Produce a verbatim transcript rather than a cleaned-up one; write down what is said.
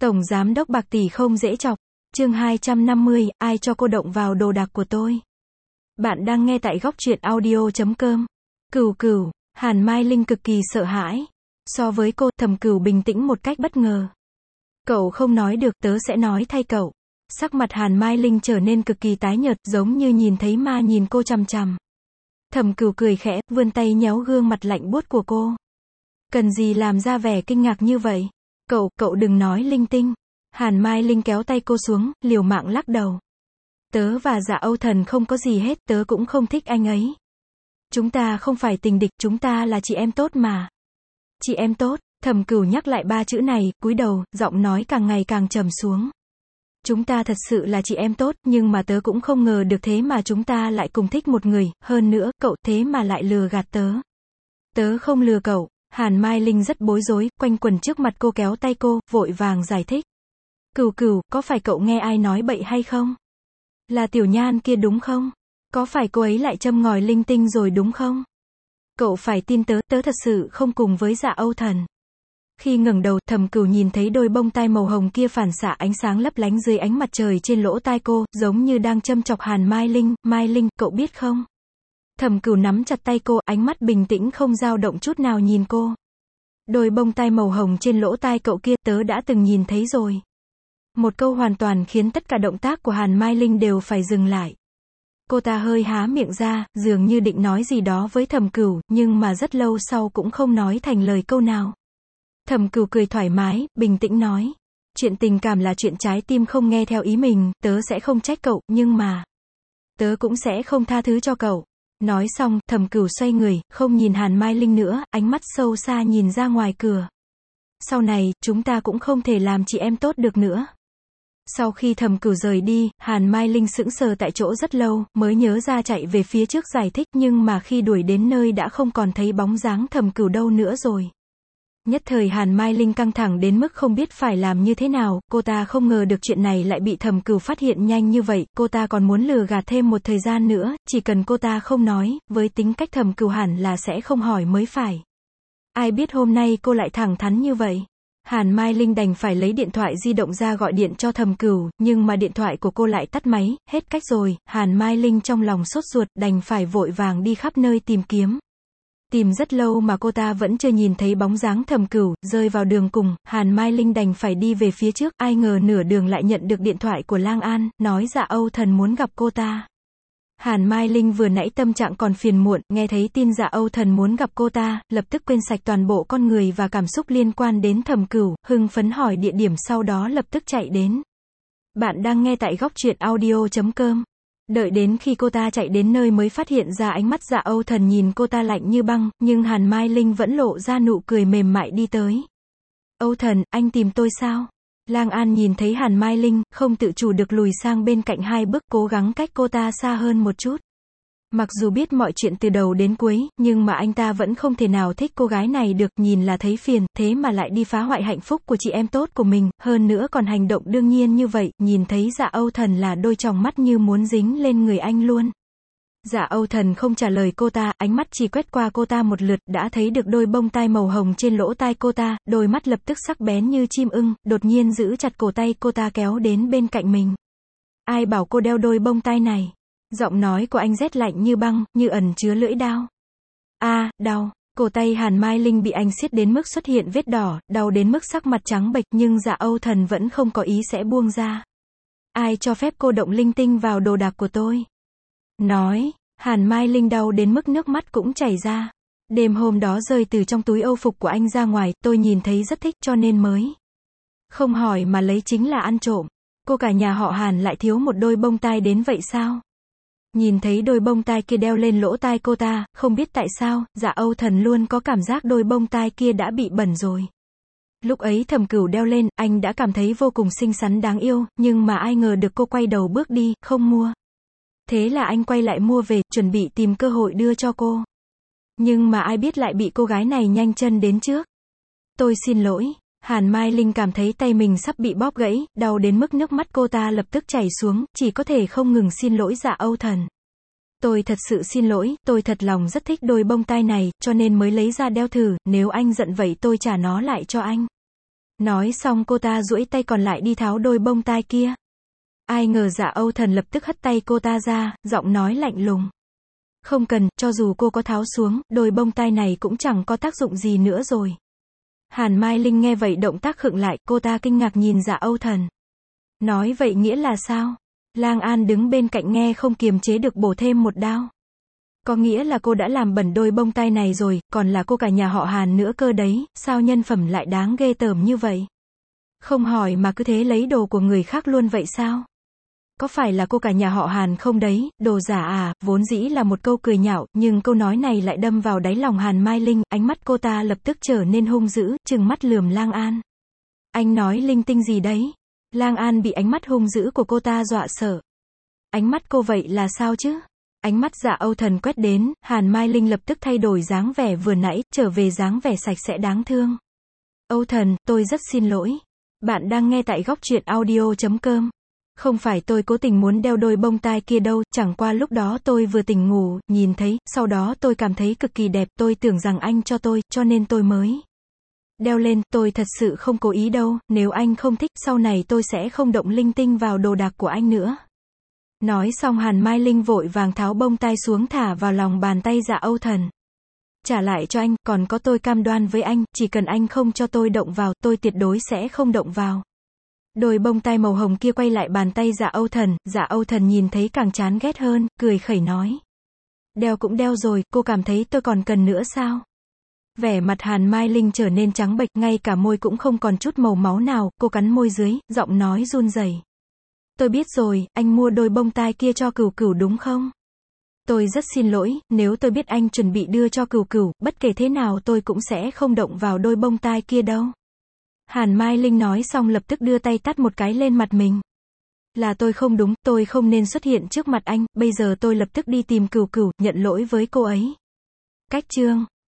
Tổng giám đốc bạc tỷ không dễ chọc. Chương hai trăm năm mươi, ai cho cô động vào đồ đạc của tôi? Bạn đang nghe tại góc truyện audio chấm com. Cửu Cửu, Hàn Mai Linh cực kỳ sợ hãi. So với cô, Thẩm Cửu bình tĩnh một cách bất ngờ. Cậu không nói được, tớ sẽ nói thay cậu. Sắc mặt Hàn Mai Linh trở nên cực kỳ tái nhợt, giống như nhìn thấy ma nhìn cô chằm chằm. Thẩm Cửu cười khẽ, vươn tay nhéo gương mặt lạnh buốt của cô. Cần gì làm ra vẻ kinh ngạc như vậy? Cậu, cậu đừng nói linh tinh. Hàn Mai Linh kéo tay cô xuống, liều mạng lắc đầu. Tớ và Dạ Âu Thần không có gì hết, tớ cũng không thích anh ấy. Chúng ta không phải tình địch, chúng ta là chị em tốt mà. Chị em tốt, Thẩm Cửu nhắc lại ba chữ này, cúi đầu, giọng nói càng ngày càng trầm xuống. Chúng ta thật sự là chị em tốt, nhưng mà tớ cũng không ngờ được thế mà chúng ta lại cùng thích một người, hơn nữa, cậu thế mà lại lừa gạt tớ. Tớ không lừa cậu. Hàn Mai Linh rất bối rối, quanh quẩn trước mặt cô kéo tay cô, vội vàng giải thích. Cửu Cửu, có phải cậu nghe ai nói bậy hay không? Là Tiểu Nhan kia đúng không? Có phải cô ấy lại châm ngòi linh tinh rồi đúng không? Cậu phải tin tớ, tớ thật sự không cùng với Dạ Âu Thần. Khi ngẩng đầu, Thẩm Cửu nhìn thấy đôi bông tai màu hồng kia phản xạ ánh sáng lấp lánh dưới ánh mặt trời trên lỗ tai cô, giống như đang châm chọc Hàn Mai Linh. Mai Linh, cậu biết không? Thẩm Cửu nắm chặt tay cô, ánh mắt bình tĩnh không dao động chút nào nhìn cô. Đôi bông tai màu hồng trên lỗ tai cậu kia, tớ đã từng nhìn thấy rồi. Một câu hoàn toàn khiến tất cả động tác của Hàn Mai Linh đều phải dừng lại. Cô ta hơi há miệng ra, dường như định nói gì đó với Thẩm Cửu, nhưng mà rất lâu sau cũng không nói thành lời câu nào. Thẩm Cửu cười thoải mái, bình tĩnh nói. Chuyện tình cảm là chuyện trái tim không nghe theo ý mình, tớ sẽ không trách cậu, nhưng mà tớ cũng sẽ không tha thứ cho cậu. Nói xong, Thẩm Cửu xoay người, không nhìn Hàn Mai Linh nữa, ánh mắt sâu xa nhìn ra ngoài cửa. Sau này, chúng ta cũng không thể làm chị em tốt được nữa. Sau khi Thẩm Cửu rời đi, Hàn Mai Linh sững sờ tại chỗ rất lâu, mới nhớ ra chạy về phía trước giải thích, nhưng mà khi đuổi đến nơi đã không còn thấy bóng dáng Thẩm Cửu đâu nữa rồi. Nhất thời Hàn Mai Linh căng thẳng đến mức không biết phải làm như thế nào, cô ta không ngờ được chuyện này lại bị Thẩm Cửu phát hiện nhanh như vậy, cô ta còn muốn lừa gạt thêm một thời gian nữa, chỉ cần cô ta không nói, với tính cách Thẩm Cửu hẳn là sẽ không hỏi mới phải. Ai biết hôm nay cô lại thẳng thắn như vậy. Hàn Mai Linh đành phải lấy điện thoại di động ra gọi điện cho Thẩm Cửu, nhưng mà điện thoại của cô lại tắt máy, hết cách rồi. Hàn Mai Linh trong lòng sốt ruột, đành phải vội vàng đi khắp nơi tìm kiếm. Tìm rất lâu mà cô ta vẫn chưa nhìn thấy bóng dáng Thẩm Cửu, rơi vào đường cùng, Hàn Mai Linh đành phải đi về phía trước, ai ngờ nửa đường lại nhận được điện thoại của Lang An, nói Dạ Âu Thần muốn gặp cô ta. Hàn Mai Linh vừa nãy tâm trạng còn phiền muộn, nghe thấy tin Dạ Âu Thần muốn gặp cô ta, lập tức quên sạch toàn bộ con người và cảm xúc liên quan đến Thẩm Cửu, hưng phấn hỏi địa điểm sau đó lập tức chạy đến. Bạn đang nghe tại góc truyện audio chấm com. Đợi đến khi cô ta chạy đến nơi mới phát hiện ra ánh mắt Dạ Âu Thần nhìn cô ta lạnh như băng, nhưng Hàn Mai Linh vẫn lộ ra nụ cười mềm mại đi tới. Âu Thần, anh tìm tôi sao? Lang An nhìn thấy Hàn Mai Linh, không tự chủ được lùi sang bên cạnh hai bước, cố gắng cách cô ta xa hơn một chút. Mặc dù biết mọi chuyện từ đầu đến cuối, nhưng mà anh ta vẫn không thể nào thích cô gái này được, nhìn là thấy phiền, thế mà lại đi phá hoại hạnh phúc của chị em tốt của mình, hơn nữa còn hành động đương nhiên như vậy, nhìn thấy Dạ Âu Thần là đôi tròng mắt như muốn dính lên người anh luôn. Dạ Âu Thần không trả lời cô ta, ánh mắt chỉ quét qua cô ta một lượt, đã thấy được đôi bông tai màu hồng trên lỗ tai cô ta, đôi mắt lập tức sắc bén như chim ưng, đột nhiên giữ chặt cổ tay cô ta kéo đến bên cạnh mình. Ai bảo cô đeo đôi bông tai này? Giọng nói của anh rét lạnh như băng, như ẩn chứa lưỡi dao. A, à, đau. Cổ tay Hàn Mai Linh bị anh siết đến mức xuất hiện vết đỏ, đau đến mức sắc mặt trắng bệch, nhưng Dạ Âu Thần vẫn không có ý sẽ buông ra. Ai cho phép cô động linh tinh vào đồ đạc của tôi? Nói, Hàn Mai Linh đau đến mức nước mắt cũng chảy ra. Đêm hôm đó rơi từ trong túi âu phục của anh ra ngoài, tôi nhìn thấy rất thích cho nên mới không hỏi mà lấy, chính là ăn trộm. Cô cả nhà họ Hàn lại thiếu một đôi bông tai đến vậy sao? Nhìn thấy đôi bông tai kia đeo lên lỗ tai cô ta, không biết tại sao, Dạ Âu Thần luôn có cảm giác đôi bông tai kia đã bị bẩn rồi. Lúc ấy Thẩm Cửu đeo lên, anh đã cảm thấy vô cùng xinh xắn đáng yêu, nhưng mà ai ngờ được cô quay đầu bước đi, không mua. Thế là anh quay lại mua về, chuẩn bị tìm cơ hội đưa cho cô. Nhưng mà ai biết lại bị cô gái này nhanh chân đến trước. Tôi xin lỗi. Hàn Mai Linh cảm thấy tay mình sắp bị bóp gãy, đau đến mức nước mắt cô ta lập tức chảy xuống, chỉ có thể không ngừng xin lỗi Dạ Âu Thần. Tôi thật sự xin lỗi, tôi thật lòng rất thích đôi bông tai này, cho nên mới lấy ra đeo thử, nếu anh giận vậy tôi trả nó lại cho anh. Nói xong cô ta duỗi tay còn lại đi tháo đôi bông tai kia. Ai ngờ Dạ Âu Thần lập tức hất tay cô ta ra, giọng nói lạnh lùng. Không cần, cho dù cô có tháo xuống, đôi bông tai này cũng chẳng có tác dụng gì nữa rồi. Hàn Mai Linh nghe vậy động tác khựng lại, cô ta kinh ngạc nhìn Dạ Âu Thần. Nói vậy nghĩa là sao? Lang An đứng bên cạnh nghe không kiềm chế được bổ thêm một đao. Có nghĩa là cô đã làm bẩn đôi bông tai này rồi, còn là cô cả nhà họ Hàn nữa cơ đấy, sao nhân phẩm lại đáng ghê tởm như vậy? Không hỏi mà cứ thế lấy đồ của người khác luôn vậy sao? Có phải là cô cả nhà họ Hàn không đấy, đồ giả à, vốn dĩ là một câu cười nhạo, nhưng câu nói này lại đâm vào đáy lòng Hàn Mai Linh, ánh mắt cô ta lập tức trở nên hung dữ, trừng mắt lườm Lang An. Anh nói linh tinh gì đấy? Lang An bị ánh mắt hung dữ của cô ta dọa sợ. Ánh mắt cô vậy là sao chứ? Ánh mắt Dạ Âu Thần quét đến, Hàn Mai Linh lập tức thay đổi dáng vẻ vừa nãy, trở về dáng vẻ sạch sẽ đáng thương. Âu Thần, tôi rất xin lỗi. Bạn đang nghe tại góc truyện audio chấm com. Không phải tôi cố tình muốn đeo đôi bông tai kia đâu, chẳng qua lúc đó tôi vừa tỉnh ngủ, nhìn thấy, sau đó tôi cảm thấy cực kỳ đẹp, tôi tưởng rằng anh cho tôi, cho nên tôi mới đeo lên, tôi thật sự không cố ý đâu, nếu anh không thích, sau này tôi sẽ không động linh tinh vào đồ đạc của anh nữa. Nói xong Hàn Mai Linh vội vàng tháo bông tai xuống thả vào lòng bàn tay Dạ Âu Thần. Trả lại cho anh, còn có tôi cam đoan với anh, chỉ cần anh không cho tôi động vào, tôi tuyệt đối sẽ không động vào. Đôi bông tai màu hồng kia quay lại bàn tay Dạ Âu Thần, Dạ Âu Thần nhìn thấy càng chán ghét hơn, cười khẩy nói. Đeo cũng đeo rồi, cô cảm thấy tôi còn cần nữa sao? Vẻ mặt Hàn Mai Linh trở nên trắng bệch, ngay cả môi cũng không còn chút màu máu nào, cô cắn môi dưới, giọng nói run rẩy. Tôi biết rồi, anh mua đôi bông tai kia cho Cửu Cửu đúng không? Tôi rất xin lỗi, nếu tôi biết anh chuẩn bị đưa cho Cửu Cửu, bất kể thế nào tôi cũng sẽ không động vào đôi bông tai kia đâu. Hàn Mai Linh nói xong lập tức đưa tay tát một cái lên mặt mình. Là tôi không đúng, tôi không nên xuất hiện trước mặt anh, bây giờ tôi lập tức đi tìm Cửu Cửu, nhận lỗi với cô ấy. Cách chương